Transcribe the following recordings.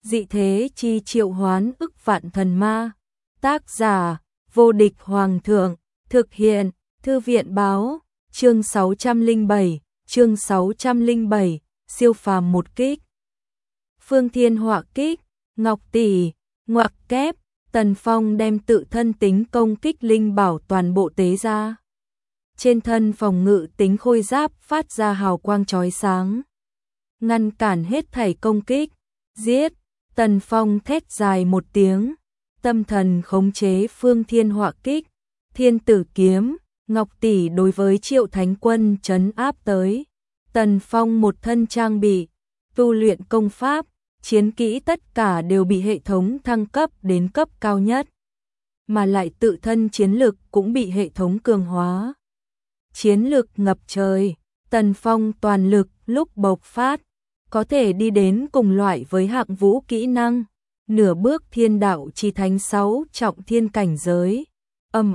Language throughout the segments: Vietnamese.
dị thế chi triệu hoán ức vạn thần ma. Tác giả, vô địch hoàng thượng, thực hiện, thư viện báo, chương 607, siêu phàm một kích. Phương Thiên họa kích, Ngọc Tỷ, ngoặc kép, Tần Phong đem tự thân tính công kích linh bảo toàn bộ tế ra. Trên thân phòng ngự tính khôi giáp phát ra hào quang chói sáng, ngăn cản hết thảy công kích. Giết! Tần Phong thét dài một tiếng, tâm thần khống chế Phương Thiên họa kích, Thiên Tử kiếm, Ngọc Tỷ đối với Triệu Thánh Quân trấn áp tới. Tần Phong một thân trang bị, tu luyện công pháp, chiến kỹ tất cả đều bị hệ thống thăng cấp đến cấp cao nhất, mà lại tự thân chiến lực cũng bị hệ thống cường hóa. Chiến lực ngập trời, Tần Phong toàn lực lúc bộc phát, có thể đi đến cùng loại với hạng vũ kỹ năng, nửa bước thiên đạo chi thánh 6 trọng thiên cảnh giới. Âm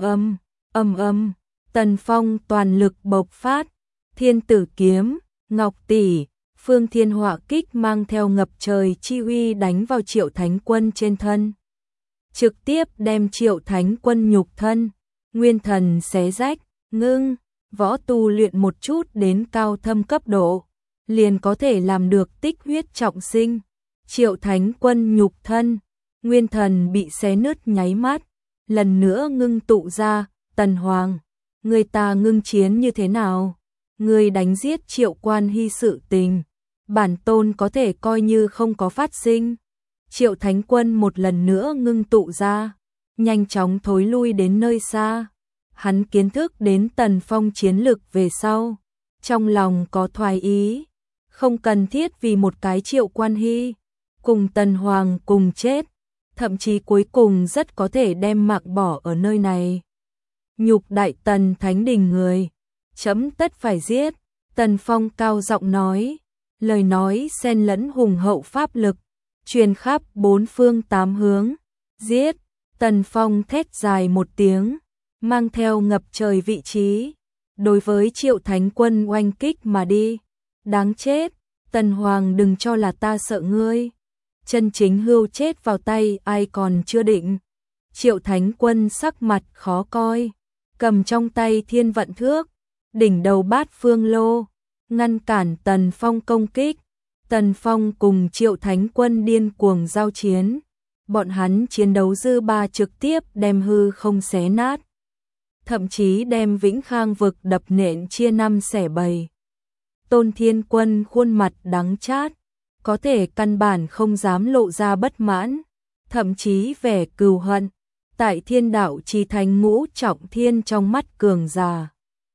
âm, Tần Phong toàn lực bộc phát, Thiên Tử kiếm, Ngọc Tỷ, Phương Thiên họa kích mang theo ngập trời chi uy đánh vào Triệu Thánh Quân trên thân, trực tiếp đem Triệu Thánh Quân nhục thân, nguyên thần xé rách. Ngưng, võ tu luyện một chút đến cao thâm cấp độ, liền có thể làm được tích huyết trọng sinh. Triệu Thánh Quân nhục thân, nguyên thần bị xé nứt nháy mắt, lần nữa ngưng tụ ra. Tần Hoàng, người ta ngưng chiến như thế nào? Người đánh giết Triệu Quan Hy sự tình, bản tôn có thể coi như không có phát sinh. Triệu Thánh Quân một lần nữa ngưng tụ ra, nhanh chóng thối lui đến nơi xa. Hắn kiến thức đến Tần Phong chiến lực về sau, trong lòng có thoái ý, không cần thiết vì một cái Triệu Quan Hy cùng Tần Hoàng cùng chết, thậm chí cuối cùng rất có thể đem mạng bỏ ở nơi này. Nhục Đại Tần Thánh Đình người, chấm tất phải giết. Tần Phong cao giọng nói, lời nói xen lẫn hùng hậu pháp lực, truyền khắp bốn phương tám hướng. Giết! Tần Phong thét dài một tiếng, mang theo ngập trời vị trí, đối với Triệu Thánh Quân oanh kích mà đi. Đáng chết! Tần Hoàng đừng cho là ta sợ ngươi. Chân chính hưu chết vào tay ai còn chưa định. Triệu Thánh Quân sắc mặt khó coi, cầm trong tay thiên vận thước, đỉnh đầu bát phương lô, ngăn cản Tần Phong công kích. Tần Phong cùng Triệu Thánh Quân điên cuồng giao chiến, bọn hắn chiến đấu dư ba trực tiếp đem hư không xé nát, thậm chí đem Vĩnh Khang vực đập nện chia năm xẻ bảy. Tôn Thiên Quân khuôn mặt đắng chát, có thể căn bản không dám lộ ra bất mãn, thậm chí vẻ cừu hận. Tại thiên đạo chi thành ngũ trọng thiên trong mắt cường già,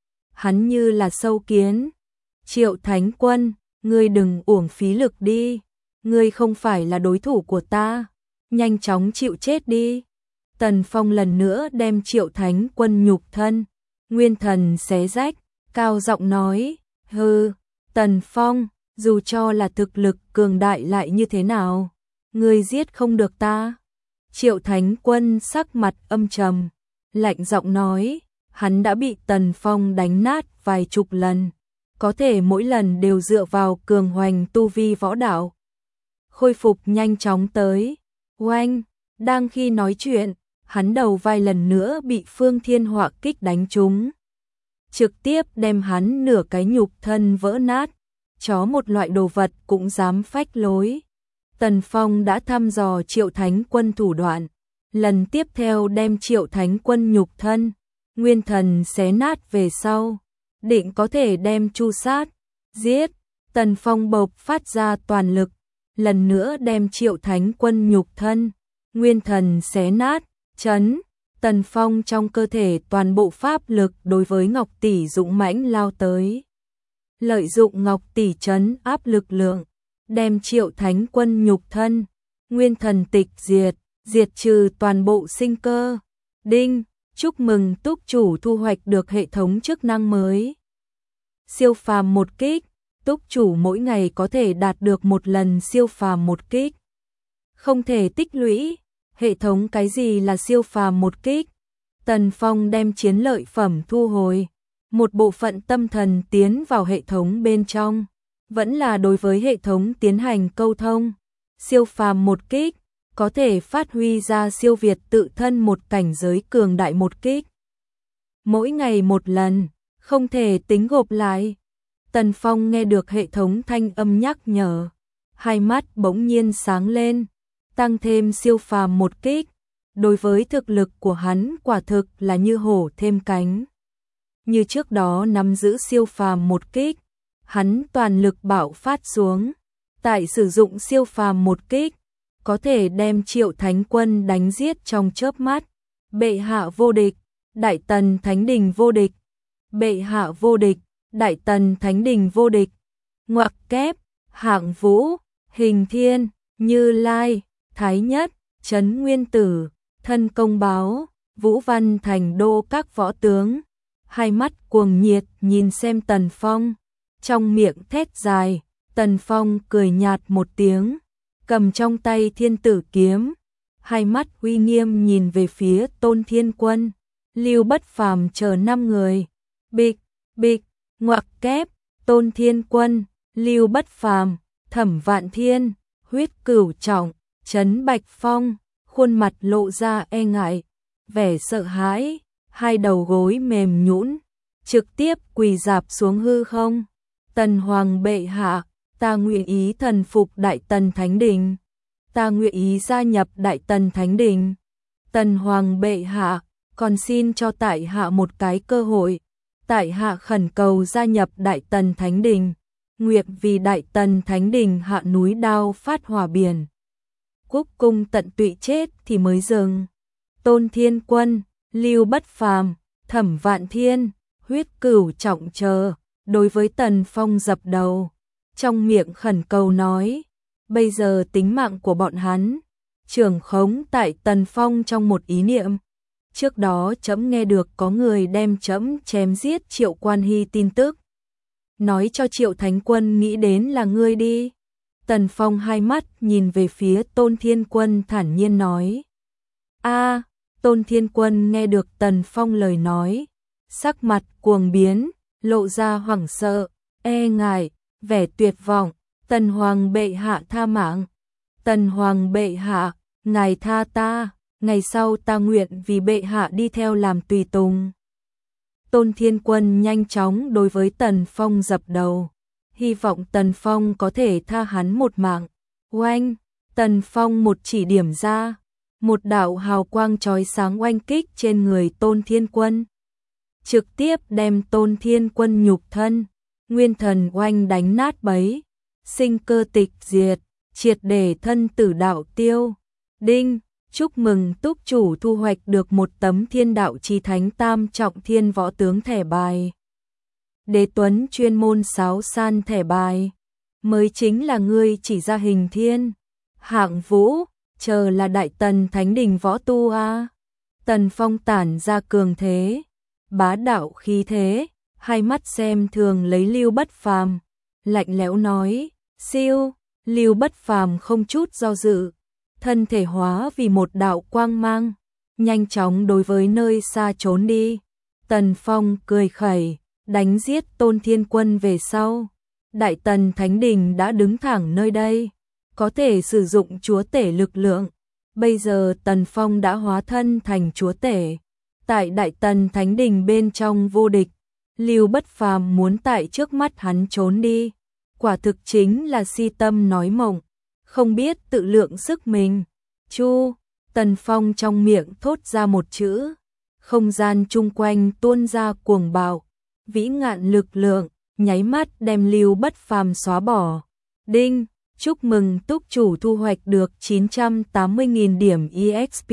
hắn như là sâu kiến. Triệu Thánh Quân, ngươi đừng uổng phí lực đi, ngươi không phải là đối thủ của ta, nhanh chóng chịu chết đi. Tần Phong lần nữa đem Triệu Thánh Quân nhục thân, nguyên thần xé rách, cao giọng nói, hừ, Tần Phong, dù cho là thực lực cường đại lại như thế nào, ngươi giết không được ta. Triệu Thánh Quân sắc mặt âm trầm, lạnh giọng nói, hắn đã bị Tần Phong đánh nát vài chục lần, có thể mỗi lần đều dựa vào cường hoành tu vi võ đạo khôi phục nhanh chóng tới. Oanh! Đang khi nói chuyện, hắn đầu vai lần nữa bị Phương Thiên họa kích đánh trúng, trực tiếp đem hắn nửa cái nhục thân vỡ nát. Chó một loại đồ vật cũng dám phách lối. Tần Phong đã thăm dò Triệu Thánh Quân thủ đoạn, lần tiếp theo đem Triệu Thánh Quân nhục thân, nguyên thần xé nát về sau, định có thể đem chu sát. Giết! Tần Phong bộc phát ra toàn lực, lần nữa đem Triệu Thánh Quân nhục thân, nguyên thần xé nát. Chấn! Tần Phong trong cơ thể toàn bộ pháp lực đối với Ngọc Tỷ dũng mãnh lao tới, lợi dụng Ngọc Tỷ trấn áp lực lượng, đem Triệu Thánh Quân nhục thân, nguyên thần tịch diệt, diệt trừ toàn bộ sinh cơ. Đinh! Chúc mừng túc chủ thu hoạch được hệ thống chức năng mới. Siêu phàm một kích, túc chủ mỗi ngày có thể đạt được một lần siêu phàm một kích. Không thể tích lũy. Hệ thống cái gì là siêu phàm một kích? Tần Phong đem chiến lợi phẩm thu hồi, một bộ phận tâm thần tiến vào hệ thống bên trong, vẫn là đối với hệ thống tiến hành câu thông. siêu phàm một kích, có thể phát huy ra siêu việt tự thân một cảnh giới cường đại một kích. Mỗi ngày một lần, không thể tính gộp lại. Tần Phong nghe được hệ thống thanh âm nhắc nhở, hai mắt bỗng nhiên sáng lên, tăng thêm siêu phàm một kích. Đối với thực lực của hắn quả thực là như hổ thêm cánh. Như trước đó nắm giữ siêu phàm một kích, hắn toàn lực bạo phát xuống. Tại sử dụng siêu phàm một kích, có thể đem Triệu Thánh Quân đánh giết trong chớp mắt. Bệ hạ vô địch, Đại Tần Thánh Đình vô địch. Bệ hạ vô địch, Đại Tần Thánh Đình vô địch. Ngoặc kép, Hạng Vũ, Hình Thiên, Như Lai, Thái Nhất, Trấn Nguyên Tử, Thân Công Báo, Vũ Văn Thành Đô các võ tướng. Hai mắt cuồng nhiệt nhìn xem Tần Phong, trong miệng thét dài. Tần Phong cười nhạt một tiếng, cầm trong tay Thiên Tử kiếm, hai mắt uy nghiêm nhìn về phía Tôn Thiên Quân, Lưu Bất Phàm chờ 5 người. Bịch, bịch, ngoặc kép, Tôn Thiên Quân, Lưu Bất Phàm, Thẩm Vạn Thiên, Huyết Cửu Trọng, Trấn Bạch Phong, khuôn mặt lộ ra e ngại, vẻ sợ hãi, hai đầu gối mềm nhũn, trực tiếp quỳ rạp xuống hư không. Tần Hoàng bệ hạ, ta nguyện ý thần phục Đại Tần Thánh Đình. Ta nguyện ý gia nhập Đại Tần Thánh Đình. Tần Hoàng bệ hạ, còn xin cho tại hạ một cái cơ hội. Tại hạ khẩn cầu gia nhập Đại Tần Thánh Đình. Nguyện vì Đại Tần Thánh Đình hạ núi đao phát hỏa biển. Quốc cung tận tụy chết thì mới dừng. Tôn Thiên Quân, Lưu Bất Phàm, Thẩm Vạn Thiên, Huyết Cửu Trọng chờ, đối với Tần Phong dập đầu, trong miệng khẩn cầu nói, bây giờ tính mạng của bọn hắn trưởng khống tại Tần Phong trong một ý niệm. Trước đó trẫm nghe được có người đem trẫm chém giết Triệu Quan Hy tin tức, nói cho Triệu Thánh Quân nghĩ đến là ngươi đi. Tần Phong hai mắt nhìn về phía Tôn Thiên Quân thản nhiên nói. A, Tôn Thiên Quân nghe được Tần Phong lời nói, sắc mặt cuồng biến, lộ ra hoảng sợ, e ngại, vẻ tuyệt vọng. Tần Hoàng bệ hạ tha mạng. Tần Hoàng bệ hạ, ngài tha ta, ngày sau ta nguyện vì bệ hạ đi theo làm tùy tùng. Tôn Thiên Quân nhanh chóng đối với Tần Phong dập đầu, hy vọng Tần Phong có thể tha hắn một mạng. Oanh, Tần Phong một chỉ điểm ra, một đạo hào quang chói sáng oanh kích trên người Tôn Thiên Quân, trực tiếp đem Tôn Thiên Quân nhục thân, nguyên thần oanh đánh nát bấy, sinh cơ tịch diệt, triệt để thân tử đạo tiêu. Đinh, chúc mừng túc chủ thu hoạch được một tấm Thiên Đạo Chí Thánh Tam Trọng Thiên Võ Tướng thẻ bài. Đế Tuấn chuyên môn sáo san thẻ bài, mới chính là ngươi chỉ ra Hình Thiên, Hạng Vũ, chờ là Đại Tần Thánh Đình võ tu a. Tần Phong tản ra cường thế, bá đạo khí thế, hai mắt xem thường lấy Lưu Bất Phàm, lạnh lẽo nói, siêu. Lưu Bất Phàm không chút do dự, thân thể hóa vì một đạo quang mang, nhanh chóng đối với nơi xa trốn đi. Tần Phong cười khẩy, đánh giết Tôn Thiên Quân về sau, Đại Tần Thánh Đình đã đứng thẳng nơi đây, có thể sử dụng chúa tể lực lượng. Bây giờ Tần Phong đã hóa thân thành chúa tể, tại Đại Tần Thánh Đình bên trong vô địch. Lưu Bất Phàm muốn tại trước mắt hắn trốn đi, quả thực chính là si tâm nói mộng, không biết tự lượng sức mình. Chu, Tần Phong trong miệng thốt ra một chữ, không gian chung quanh tuôn ra cuồng bạo, vĩ ngạn lực lượng, nháy mắt đem Lưu Bất Phàm xóa bỏ. Đinh, chúc mừng túc chủ thu hoạch được 980.000 điểm EXP.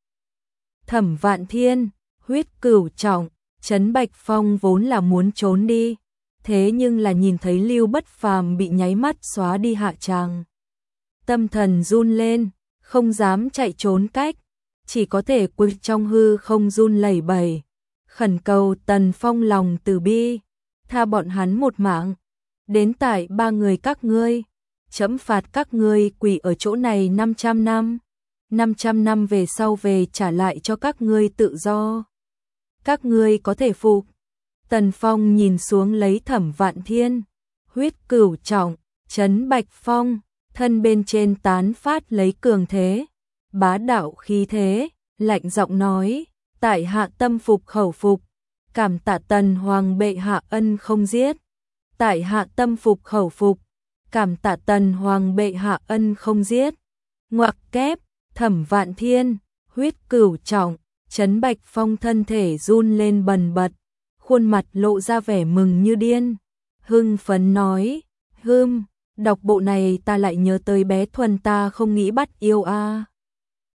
Thẩm Vạn Thiên, Huyết Cửu Trọng, Trấn Bạch Phong vốn là muốn trốn đi, thế nhưng là nhìn thấy Lưu Bất Phàm bị nháy mắt xóa đi hạ tràng, tâm thần run lên, không dám chạy trốn cách, chỉ có thể quỳ trong hư không run lẩy bẩy, khẩn cầu Tần Phong lòng từ bi, tha bọn hắn một mạng. Đến tại 3 người các ngươi, chấm phạt các ngươi quỳ ở chỗ này 500 năm, 500 năm về sau về trả lại cho các ngươi tự do. Các ngươi có thể phục. Tần Phong nhìn xuống lấy Thẩm Vạn Thiên, Huyết Cửu Trọng, Trấn Bạch Phong, thân bên trên tán phát lấy cường thế, bá đạo khí thế, lạnh giọng nói, tại hạ tâm phục khẩu phục, cảm tạ Tần Hoàng bệ hạ ân không giết. Tại hạ tâm phục khẩu phục, cảm tạ Tần Hoàng bệ hạ ân không giết. Ngoặc kép, Thẩm Vạn Thiên, huyết cửu trọng, Trấn Bạch Phong thân thể run lên bần bật, khuôn mặt lộ ra vẻ mừng như điên, hưng phấn nói, đọc bộ này ta lại nhớ tới bé Thuần ta không nghĩ bắt yêu a.